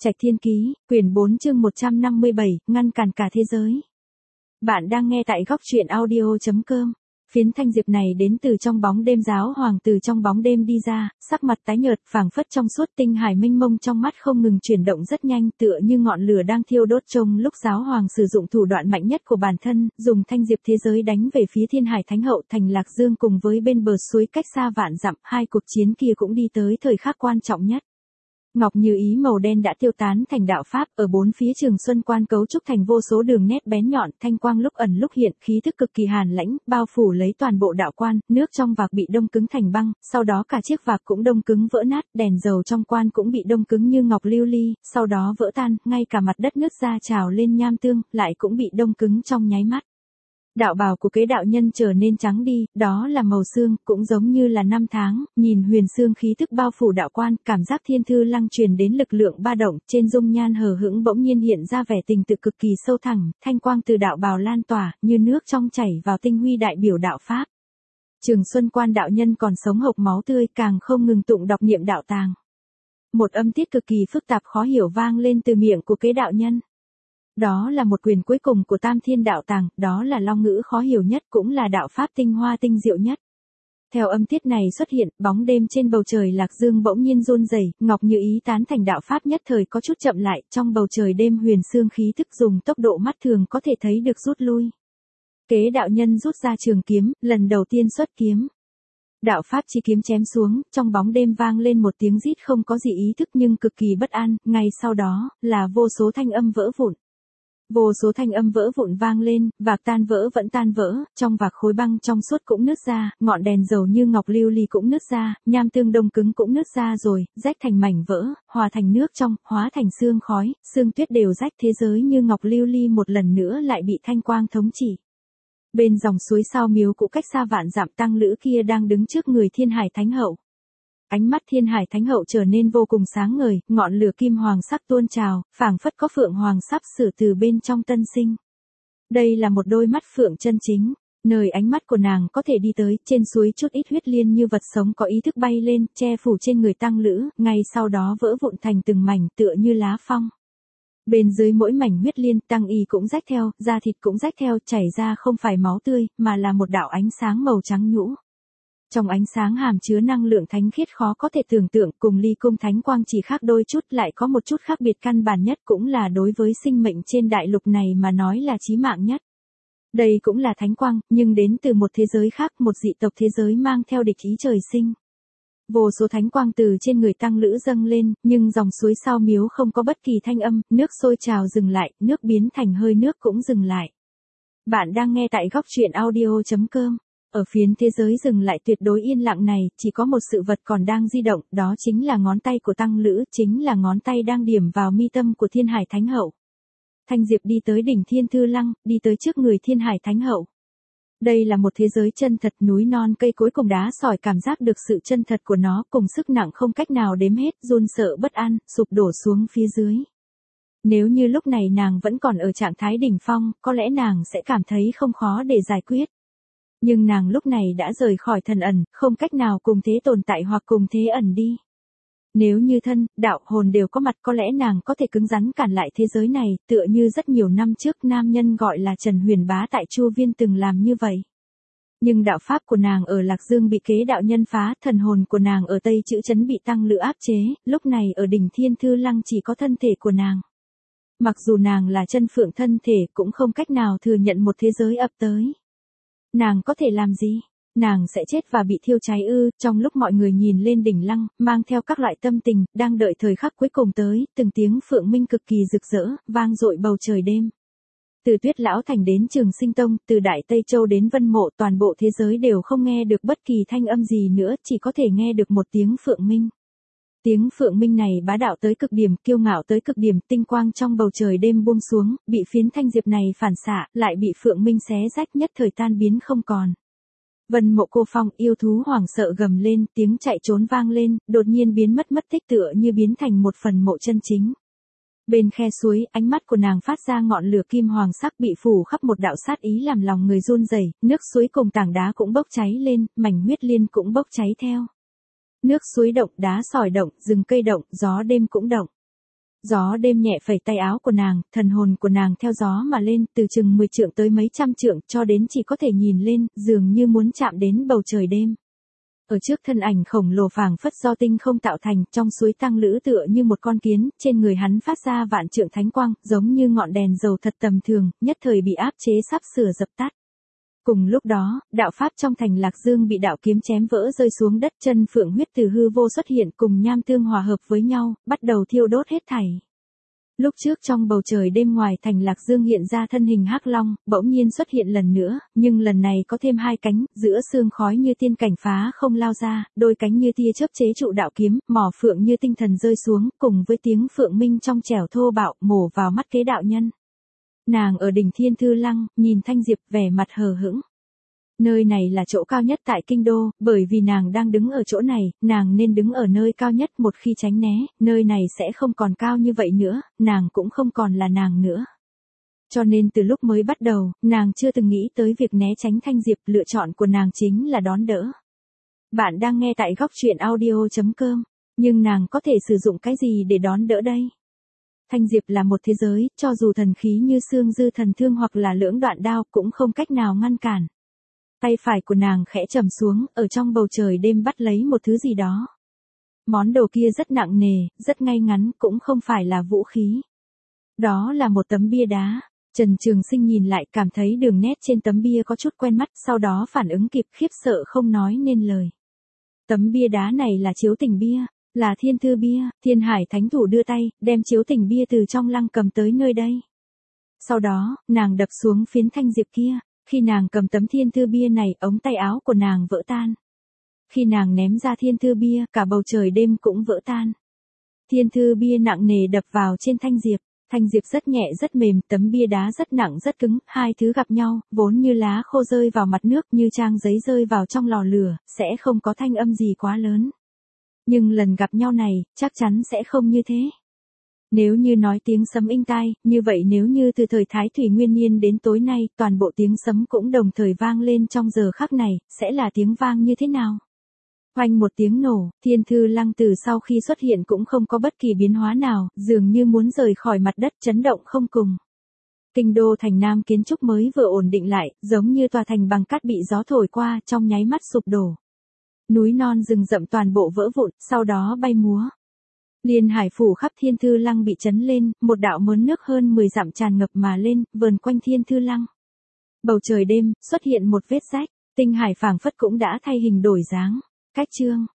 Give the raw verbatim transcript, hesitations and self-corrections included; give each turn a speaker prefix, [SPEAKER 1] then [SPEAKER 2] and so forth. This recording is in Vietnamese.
[SPEAKER 1] Trạch Thiên Ký, quyển bốn chương một trăm năm mươi bảy, ngăn cản cả thế giới. Bạn đang nghe tại góc truyện audio chấm com. Phiến thanh diệp này đến từ trong bóng đêm, giáo hoàng từ trong bóng đêm đi ra, sắc mặt tái nhợt, phảng phất trong suốt, tinh hải mênh mông trong mắt không ngừng chuyển động rất nhanh, tựa như ngọn lửa đang thiêu đốt. Trong lúc giáo hoàng sử dụng thủ đoạn mạnh nhất của bản thân, dùng thanh diệp thế giới đánh về phía Thiên Hải Thánh Hậu thành Lạc Dương cùng với bên bờ suối cách xa vạn dặm, hai cuộc chiến kia cũng đi tới thời khắc quan trọng nhất. Ngọc Như Ý màu đen đã tiêu tán thành đạo pháp, ở bốn phía Trường Xuân Quan cấu trúc thành vô số đường nét bén nhọn, thanh quang lúc ẩn lúc hiện, khí thức cực kỳ hàn lãnh, bao phủ lấy toàn bộ đạo quan, nước trong vạc bị đông cứng thành băng, sau đó cả chiếc vạc cũng đông cứng vỡ nát, đèn dầu trong quan cũng bị đông cứng như ngọc lưu ly, sau đó vỡ tan, ngay cả mặt đất nứt ra trào lên nham tương, lại cũng bị đông cứng trong nháy mắt. Đạo bào của kế đạo nhân trở nên trắng đi, đó là màu xương, cũng giống như là năm tháng, nhìn huyền xương khí thức bao phủ đạo quan, cảm giác thiên thư lăng truyền đến lực lượng ba động, trên dung nhan hờ hững bỗng nhiên hiện ra vẻ tình tự cực kỳ sâu thẳm, thanh quang từ đạo bào lan tỏa, như nước trong chảy vào tinh huy đại biểu đạo pháp. Trường Xuân Quan đạo nhân còn sống hộc máu tươi, càng không ngừng tụng đọc niệm đạo tàng. Một âm tiết cực kỳ phức tạp khó hiểu vang lên từ miệng của kế đạo nhân. Đó là một quyền cuối cùng của Tam Thiên Đạo Tàng, đó là long ngữ khó hiểu nhất, cũng là đạo pháp tinh hoa tinh diệu nhất. Theo âm tiết này xuất hiện, bóng đêm trên bầu trời Lạc Dương bỗng nhiên run rẩy, Ngọc Như Ý tán thành đạo pháp nhất thời có chút chậm lại, trong bầu trời đêm huyền xương khí thức dùng tốc độ mắt thường có thể thấy được rút lui. Kế đạo nhân rút ra trường kiếm, lần đầu tiên xuất kiếm. Đạo pháp chi kiếm chém xuống, trong bóng đêm vang lên một tiếng rít không có gì ý thức nhưng cực kỳ bất an, ngay sau đó, là vô số thanh âm vỡ vụn. Vô số thanh âm vỡ vụn vang lên, vạc tan vỡ vẫn tan vỡ, trong vạc khối băng trong suốt cũng nứt ra, ngọn đèn dầu như ngọc lưu ly cũng nứt ra, nham tương đông cứng cũng nứt ra rồi, rách thành mảnh vỡ, hòa thành nước trong, hóa thành sương khói, sương tuyết đều rách, thế giới như ngọc lưu ly một lần nữa lại bị thanh quang thống trị. Bên dòng suối Sao Miếu cũ cách xa vạn dặm, tăng lữ kia đang đứng trước người Thiên Hải Thánh Hậu. Ánh mắt Thiên Hải Thánh Hậu trở nên vô cùng sáng ngời, ngọn lửa kim hoàng sắc tuôn trào, phảng phất có phượng hoàng sắp sửa từ bên trong tân sinh. Đây là một đôi mắt phượng chân chính, nơi ánh mắt của nàng có thể đi tới, trên suối chút ít huyết liên như vật sống có ý thức bay lên, che phủ trên người tăng lữ, ngay sau đó vỡ vụn thành từng mảnh tựa như lá phong. Bên dưới mỗi mảnh huyết liên, tăng y cũng rách theo, da thịt cũng rách theo, chảy ra không phải máu tươi, mà là một đạo ánh sáng màu trắng nhũ. Trong ánh sáng hàm chứa năng lượng thánh khiết khó có thể tưởng tượng, cùng ly cung thánh quang chỉ khác đôi chút, lại có một chút khác biệt căn bản nhất, cũng là đối với sinh mệnh trên đại lục này mà nói là chí mạng nhất. Đây cũng là thánh quang, nhưng đến từ một thế giới khác, một dị tộc thế giới mang theo địch ý trời sinh. Vô số thánh quang từ trên người tăng lữ dâng lên, nhưng dòng suối Sao Miếu không có bất kỳ thanh âm, nước sôi trào dừng lại, nước biến thành hơi nước cũng dừng lại. Bạn đang nghe tại góc truyện audio chấm com. Ở phiến thế giới dừng lại tuyệt đối yên lặng này, chỉ có một sự vật còn đang di động, đó chính là ngón tay của tăng lữ, chính là ngón tay đang điểm vào mi tâm của Thiên Hải Thánh Hậu. Thanh diệp đi tới đỉnh Thiên Thư Lăng, đi tới trước người Thiên Hải Thánh Hậu. Đây là một thế giới chân thật, núi non cây cối cùng đá sỏi, cảm giác được sự chân thật của nó, cùng sức nặng không cách nào đếm hết, run sợ bất an, sụp đổ xuống phía dưới. Nếu như lúc này nàng vẫn còn ở trạng thái đỉnh phong, có lẽ nàng sẽ cảm thấy không khó để giải quyết. Nhưng nàng lúc này đã rời khỏi thần ẩn, không cách nào cùng thế tồn tại hoặc cùng thế ẩn đi. Nếu như thân, đạo, hồn đều có mặt, có lẽ nàng có thể cứng rắn cản lại thế giới này, tựa như rất nhiều năm trước nam nhân gọi là Trần Huyền Bá tại Chu Viên từng làm như vậy. Nhưng đạo pháp của nàng ở Lạc Dương bị kế đạo nhân phá, thần hồn của nàng ở Tây Chữ Trấn bị tăng lữ áp chế, lúc này ở đỉnh Thiên Thư Lăng chỉ có thân thể của nàng. Mặc dù nàng là chân phượng thân thể, cũng không cách nào thừa nhận một thế giới ập tới. Nàng có thể làm gì? Nàng sẽ chết và bị thiêu cháy ư? Trong lúc mọi người nhìn lên đỉnh lăng, mang theo các loại tâm tình, đang đợi thời khắc cuối cùng tới, từng tiếng phượng minh cực kỳ rực rỡ, vang dội bầu trời đêm. Từ Tuyết Lão Thành đến Trường Sinh Tông, từ Đại Tây Châu đến Vân Mộ, toàn bộ thế giới đều không nghe được bất kỳ thanh âm gì nữa, chỉ có thể nghe được một tiếng phượng minh. Tiếng phượng minh này bá đạo tới cực điểm, kiêu ngạo tới cực điểm, tinh quang trong bầu trời đêm buông xuống, bị phiến thanh diệp này phản xạ, lại bị phượng minh xé rách, nhất thời tan biến không còn. Vân Mộ Cô Phong, yêu thú hoảng sợ gầm lên, tiếng chạy trốn vang lên, đột nhiên biến mất mất tích tựa như biến thành một phần mộ chân chính. Bên khe suối, ánh mắt của nàng phát ra ngọn lửa kim hoàng sắc bị phủ khắp một đạo sát ý làm lòng người run rẩy, nước suối cùng tảng đá cũng bốc cháy lên, mảnh huyết liên cũng bốc cháy theo. Nước suối động, đá sỏi động, rừng cây động, gió đêm cũng động. Gió đêm nhẹ phẩy tay áo của nàng, thần hồn của nàng theo gió mà lên, từ chừng mười trượng tới mấy trăm trượng, cho đến chỉ có thể nhìn lên, dường như muốn chạm đến bầu trời đêm. Ở trước thân ảnh khổng lồ phảng phất do tinh không tạo thành, trong suối tăng lữ tựa như một con kiến, trên người hắn phát ra vạn trượng thánh quang, giống như ngọn đèn dầu thật tầm thường, nhất thời bị áp chế sắp sửa dập tắt. Cùng lúc đó, đạo pháp trong thành Lạc Dương bị đạo kiếm chém vỡ rơi xuống đất, chân phượng huyết từ hư vô xuất hiện cùng nham tương hòa hợp với nhau, bắt đầu thiêu đốt hết thảy. Lúc trước trong bầu trời đêm ngoài thành Lạc Dương hiện ra thân hình hắc long, bỗng nhiên xuất hiện lần nữa, nhưng lần này có thêm hai cánh, giữa sương khói như tiên cảnh phá không lao ra, đôi cánh như tia chớp chế trụ đạo kiếm, mỏ phượng như tinh thần rơi xuống, cùng với tiếng phượng minh trong trẻo thô bạo, mổ vào mắt kế đạo nhân. Nàng ở đỉnh Thiên Thư Lăng, nhìn Thanh Diệp vẻ mặt hờ hững. Nơi này là chỗ cao nhất tại kinh đô, bởi vì nàng đang đứng ở chỗ này, nàng nên đứng ở nơi cao nhất, một khi tránh né, nơi này sẽ không còn cao như vậy nữa, nàng cũng không còn là nàng nữa. Cho nên từ lúc mới bắt đầu, nàng chưa từng nghĩ tới việc né tránh Thanh Diệp, lựa chọn của nàng chính là đón đỡ. Bạn đang nghe tại góc truyện audio chấm com, nhưng nàng có thể sử dụng cái gì để đón đỡ đây? Thanh Diệp là một thế giới, cho dù thần khí như xương dư thần thương hoặc là lưỡng đoạn đao cũng không cách nào ngăn cản. Tay phải của nàng khẽ trầm xuống, ở trong bầu trời đêm bắt lấy một thứ gì đó. Món đồ kia rất nặng nề, rất ngay ngắn, cũng không phải là vũ khí. Đó là một tấm bia đá. Trần Trường Sinh nhìn lại, cảm thấy đường nét trên tấm bia có chút quen mắt, sau đó phản ứng kịp, khiếp sợ không nói nên lời. Tấm bia đá này là chiếu tình bia, là thiên thư bia. Thiên Hải Thánh Thủ đưa tay, đem chiếu tình bia từ trong lăng cầm tới nơi đây. Sau đó, nàng đập xuống phiến Thanh Diệp kia. Khi nàng cầm tấm thiên thư bia này, ống tay áo của nàng vỡ tan. Khi nàng ném ra thiên thư bia, cả bầu trời đêm cũng vỡ tan. Thiên thư bia nặng nề đập vào trên Thanh Diệp. Thanh Diệp rất nhẹ rất mềm, tấm bia đá rất nặng rất cứng, hai thứ gặp nhau, vốn như lá khô rơi vào mặt nước, như trang giấy rơi vào trong lò lửa, sẽ không có thanh âm gì quá lớn. Nhưng lần gặp nhau này, chắc chắn sẽ không như thế. Nếu như nói tiếng sấm inh tai, như vậy nếu như từ thời Thái Thủy Nguyên Niên đến tối nay, toàn bộ tiếng sấm cũng đồng thời vang lên trong giờ khắc này, sẽ là tiếng vang như thế nào? Oanh một tiếng nổ, Thiên Thư Lăng từ sau khi xuất hiện cũng không có bất kỳ biến hóa nào, dường như muốn rời khỏi mặt đất, chấn động không cùng. Kinh đô thành Nam kiến trúc mới vừa ổn định lại, giống như tòa thành bằng cát bị gió thổi qua, trong nháy mắt sụp đổ. Núi non rừng rậm toàn bộ vỡ vụn, sau đó bay múa. Liên hải phủ khắp Thiên Thư Lăng bị chấn lên, một đạo mớn nước hơn mười dặm tràn ngập mà lên, vờn quanh Thiên Thư Lăng. Bầu trời đêm, xuất hiện một vết rách, tinh hải phảng phất cũng đã thay hình đổi dáng. Cách chương